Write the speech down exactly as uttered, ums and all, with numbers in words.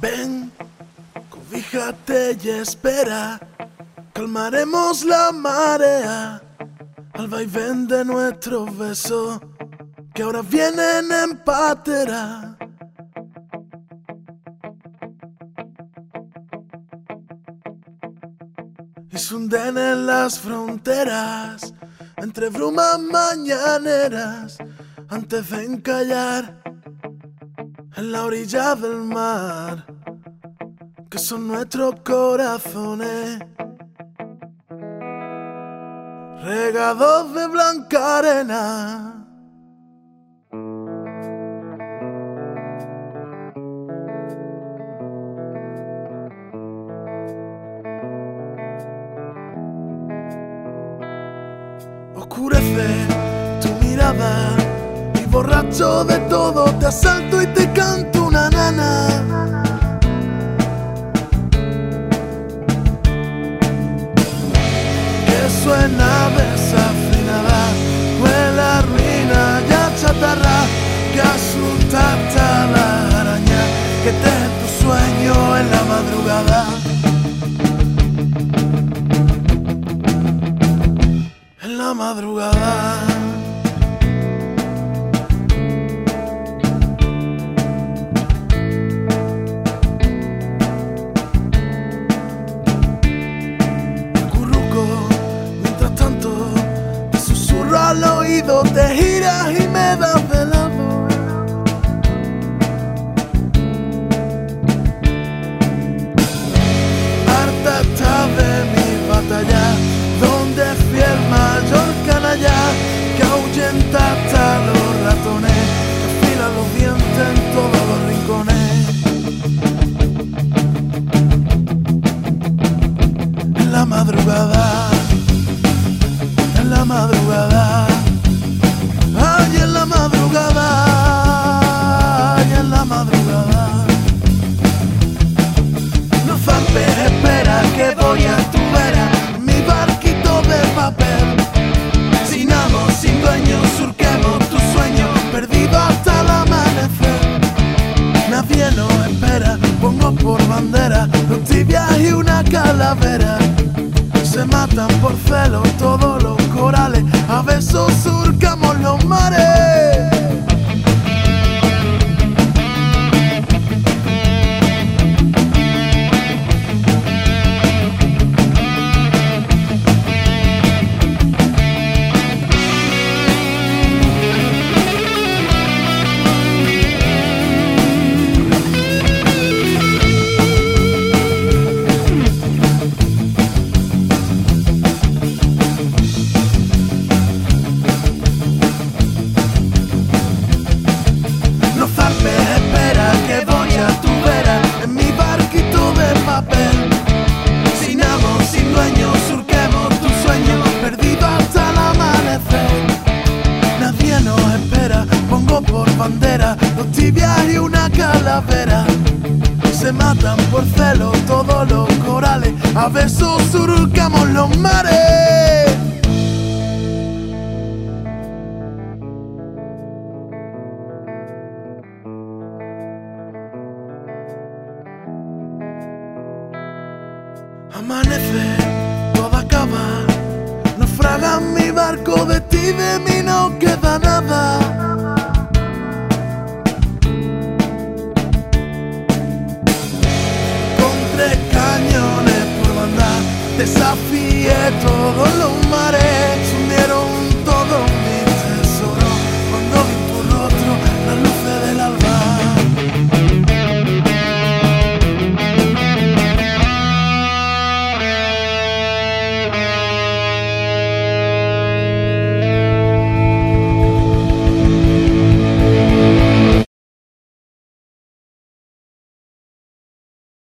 Ven, cobíjate y espera, calmaremos la marea al vaivén de nuestros besos que ahora vienen en patera. Y se hunden en las fronteras entre brumas mañaneras antes de encallar en la orilla del mar, que son nuestros corazones regados de blanca arena. Oscurece tu mirada y borracho de todo te asalto y te canto una nana. Que suena desafinada, huele a ruina y a chatarra, que asustaste a la araña que teje tu sueño en la madrugada. En la madrugada. Al oído te giras y me das de lado. Harta está de mi batalla, donde fiel mayor canalla, que ahuyenta hasta los ratones, que afila los dientes en todos los rincones. En la madrugada, en la madrugada, ay, en la madrugada, ay, en la madrugada. No zampes, espera que voy a tu vera, mi barquito de papel. Sin amo, sin dueño, surquemos tu sueño, perdido hasta el amanecer. Nadie nos espera, pongo por bandera dos tibias y una calavera. Se matan por celos todos los corales, a besos surcamos los mares. Por bandera, dos tibias y una calavera. Se matan por celos todos los corales, a besos surcamos los mares. Amanece, todo acaba, naufraga mi barco, de ti, de mí no queda nada.